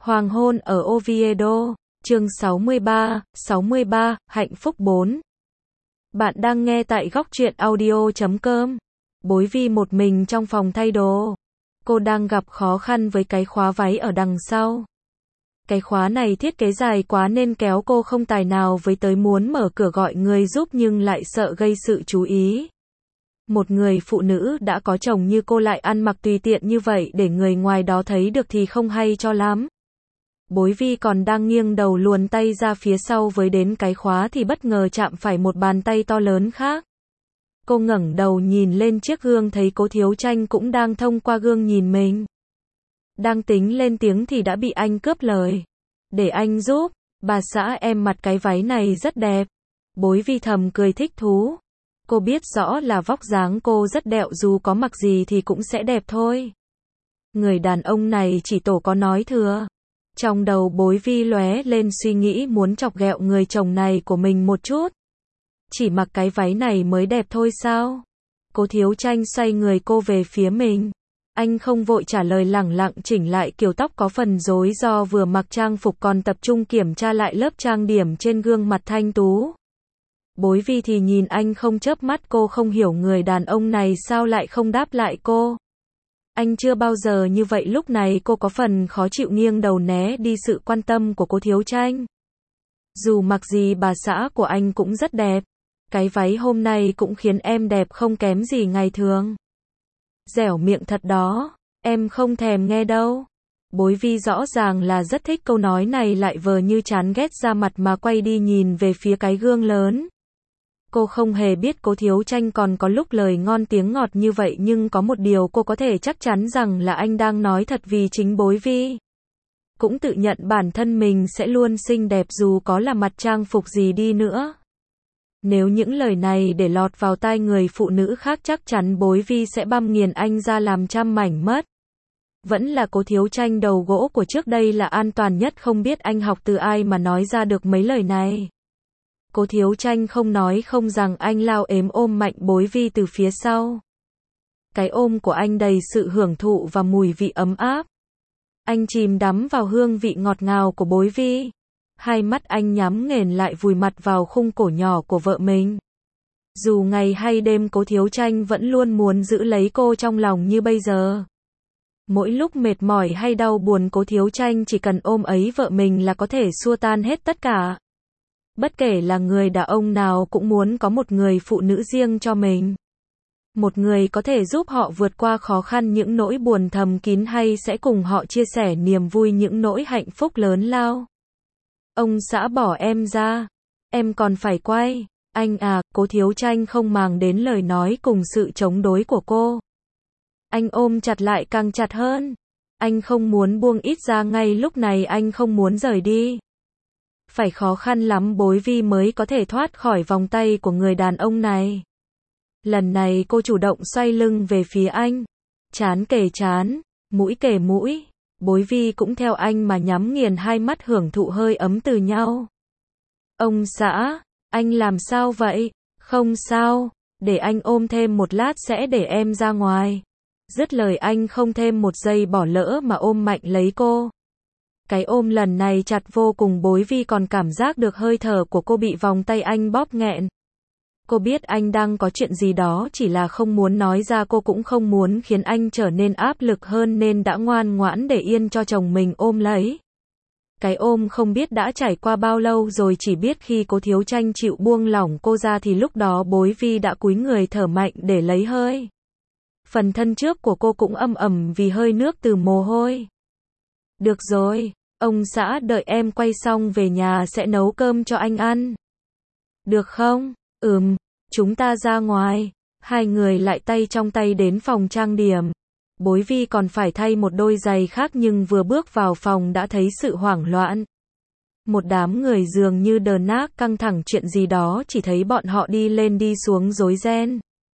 Hoàng hôn ở Oviedo, chương 63, hạnh phúc 4. Bạn đang nghe tại góc truyện audio.com. Bối Vi một mình trong phòng thay đồ. Cô đang gặp khó khăn với cái khóa váy ở đằng sau. Cái khóa này thiết kế dài quá nên kéo cô không tài nào với tới muốn mở cửa gọi người giúp nhưng lại sợ gây sự chú ý. Một người phụ nữ đã có chồng như cô lại ăn mặc tùy tiện như vậy để người ngoài đó thấy được thì không hay cho lắm. Bối Vi còn đang nghiêng đầu luồn tay ra phía sau với đến cái khóa thì bất ngờ chạm phải một bàn tay to lớn khác. Cô ngẩng đầu nhìn lên chiếc gương thấy Cố Thiếu Tranh cũng đang thông qua gương nhìn mình. Đang tính lên tiếng thì đã bị anh cướp lời. Để anh giúp, bà xã em mặc cái váy này rất đẹp. Bối Vi thầm cười thích thú. Cô biết rõ là vóc dáng cô rất đẹo dù có mặc gì thì cũng sẽ đẹp thôi. Người đàn ông này chỉ tổ có nói thừa. Trong đầu Bối Vi lóe lên suy nghĩ muốn chọc ghẹo người chồng này của mình một chút. Chỉ mặc cái váy này mới đẹp thôi sao? Cố Thiếu Tranh xoay người cô về phía mình. Anh không vội trả lời, lẳng lặng chỉnh lại kiểu tóc có phần rối do vừa mặc trang phục còn tập trung kiểm tra lại lớp trang điểm trên gương mặt thanh tú. Bối Vi thì nhìn anh không chớp mắt, cô không hiểu người đàn ông này sao lại không đáp lại cô. Anh chưa bao giờ như vậy, lúc này cô có phần khó chịu nghiêng đầu né đi sự quan tâm của Cố Thiếu Tranh. Dù mặc gì bà xã của anh cũng rất đẹp. Cái váy hôm nay cũng khiến em đẹp không kém gì ngày thường. Dẻo miệng thật đó, em không thèm nghe đâu. Bối Vi rõ ràng là rất thích câu nói này lại vờ như chán ghét ra mặt mà quay đi nhìn về phía cái gương lớn. Cô không hề biết Cố Thiếu Tranh còn có lúc lời ngon tiếng ngọt như vậy, nhưng có một điều cô có thể chắc chắn rằng là anh đang nói thật, vì chính Bối Vi cũng tự nhận bản thân mình sẽ luôn xinh đẹp dù có là mặc trang phục gì đi nữa. Nếu những lời này để lọt vào tai người phụ nữ khác chắc chắn Bối Vi sẽ băm nghiền anh ra làm trăm mảnh mất. Vẫn là Cố Thiếu Tranh đầu gỗ của trước đây là an toàn nhất, không biết anh học từ ai mà nói ra được mấy lời này. Cố Thiếu Tranh không nói không rằng anh lao ếm ôm mạnh Bối Vi từ phía sau. Cái ôm của anh đầy sự hưởng thụ và mùi vị ấm áp. Anh chìm đắm vào hương vị ngọt ngào của Bối Vi. Hai mắt anh nhắm nghiền lại vùi mặt vào khung cổ nhỏ của vợ mình. Dù ngày hay đêm Cố Thiếu Tranh vẫn luôn muốn giữ lấy cô trong lòng như bây giờ. Mỗi lúc mệt mỏi hay đau buồn Cố Thiếu Tranh chỉ cần ôm ấy vợ mình là có thể xua tan hết tất cả. Bất kể là người đàn ông nào cũng muốn có một người phụ nữ riêng cho mình. Một người có thể giúp họ vượt qua khó khăn, những nỗi buồn thầm kín, hay sẽ cùng họ chia sẻ niềm vui, những nỗi hạnh phúc lớn lao. Ông xã bỏ em ra, em còn phải quay. Anh à, Cố Thiếu Tranh không màng đến lời nói cùng sự chống đối của cô. Anh ôm chặt lại càng chặt hơn. Anh không muốn buông, ít ra ngay lúc này anh không muốn rời đi. Phải khó khăn lắm Bối Vi mới có thể thoát khỏi vòng tay của người đàn ông này. Lần này cô chủ động xoay lưng về phía anh. Trán kề trán, mũi kề mũi. Bối Vi cũng theo anh mà nhắm nghiền hai mắt hưởng thụ hơi ấm từ nhau. Ông xã, anh làm sao vậy? Không sao, để anh ôm thêm một lát sẽ để em ra ngoài. Dứt lời anh không thêm một giây bỏ lỡ mà ôm mạnh lấy cô. Cái ôm lần này chặt vô cùng, Bối Vi còn cảm giác được hơi thở của cô bị vòng tay anh bóp nghẹn. Cô biết anh đang có chuyện gì đó, chỉ là không muốn nói ra. Cô cũng không muốn khiến anh trở nên áp lực hơn nên đã ngoan ngoãn để yên cho chồng mình ôm lấy. Cái ôm không biết đã trải qua bao lâu rồi, chỉ biết khi Cố Thiếu Tranh chịu buông lỏng cô ra thì lúc đó Bối Vi đã cúi người thở mạnh để lấy hơi. Phần thân trước của cô cũng ầm ầm vì hơi nước từ mồ hôi. Được rồi, ông xã, đợi em quay xong về nhà sẽ nấu cơm cho anh ăn. Được không? Chúng ta ra ngoài. Hai người lại tay trong tay đến phòng trang điểm. Bối Vi còn phải thay một đôi giày khác nhưng vừa bước vào phòng đã thấy sự hoảng loạn. Một đám người dường như đờ nác căng thẳng chuyện gì đó, chỉ thấy bọn họ đi lên đi xuống rối ren.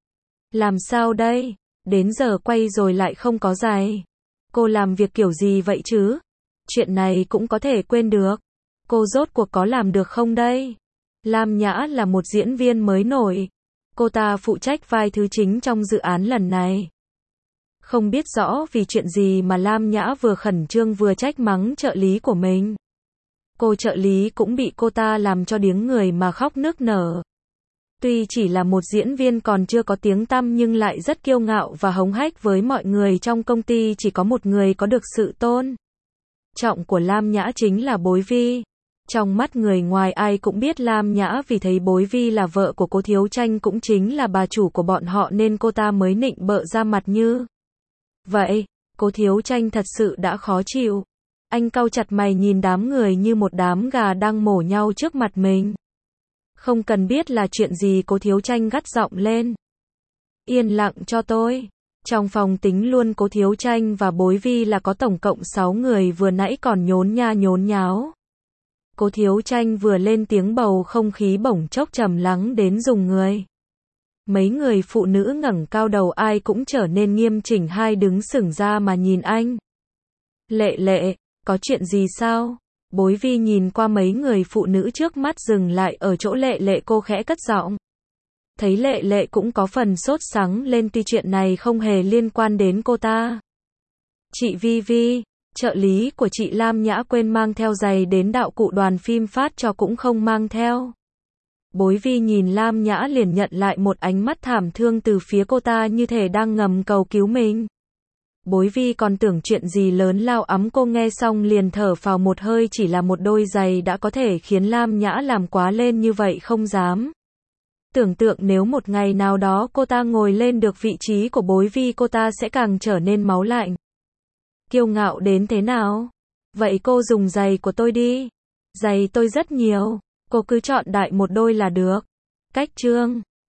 Làm sao đây? Đến giờ quay rồi lại không có giày. Cô làm việc kiểu gì vậy chứ? Chuyện này cũng có thể quên được. Cô rốt cuộc có làm được không đây? Lam Nhã là một diễn viên mới nổi. Cô ta phụ trách vai thứ chính trong dự án lần này. Không biết rõ vì chuyện gì mà Lam Nhã vừa khẩn trương vừa trách mắng trợ lý của mình. Cô trợ lý cũng bị cô ta làm cho điếng người mà khóc nức nở. Tuy chỉ là một diễn viên còn chưa có tiếng tăm nhưng lại rất kiêu ngạo và hống hách với mọi người trong công ty, chỉ có một người có được sự tôn trọng của Lam Nhã chính là Bối Vi. Trong mắt người ngoài ai cũng biết Lam Nhã vì thấy Bối Vi là vợ của Cố Thiếu Tranh, cũng chính là bà chủ của bọn họ, nên cô ta mới nịnh bợ ra mặt như vậy. Cố Thiếu Tranh thật sự đã khó chịu. Anh cau chặt mày nhìn đám người như một đám gà đang mổ nhau trước mặt mình. Không cần biết là chuyện gì, Cố Thiếu Tranh gắt giọng lên. Yên lặng cho tôi. Trong phòng tính luôn Cố Thiếu Tranh và Bối Vi là có tổng cộng 6 người, vừa nãy còn nhốn nha nhốn nháo. Cố Thiếu Tranh vừa lên tiếng bầu không khí bỗng chốc trầm lắng đến rùng người. Mấy người phụ nữ ngẩng cao đầu ai cũng trở nên nghiêm chỉnh, hai đứng sững ra mà nhìn anh. Lệ Lệ, có chuyện gì sao? Bối Vi nhìn qua mấy người phụ nữ trước mắt dừng lại ở chỗ Lệ Lệ, cô khẽ cất giọng. Thấy Lệ Lệ cũng có phần sốt sắng lên, tuy chuyện này không hề liên quan đến cô ta. Chị Vi Vi, trợ lý của chị Lam Nhã quên mang theo giày đến đạo cụ đoàn phim phát cho cũng không mang theo. Bối Vi nhìn Lam Nhã liền nhận lại một ánh mắt thảm thương từ phía cô ta, như thể đang ngầm cầu cứu mình. Bối Vi còn tưởng chuyện gì lớn lao ấm, cô nghe xong liền thở phào một hơi, chỉ là một đôi giày đã có thể khiến Lam Nhã làm quá lên như vậy, không dám tưởng tượng nếu một ngày nào đó cô ta ngồi lên được vị trí của Bối Vi, cô ta sẽ càng trở nên máu lạnh, kiêu ngạo đến thế nào. Vậy cô dùng giày của tôi đi. Giày tôi rất nhiều, cô cứ chọn đại một đôi là được. Cách chương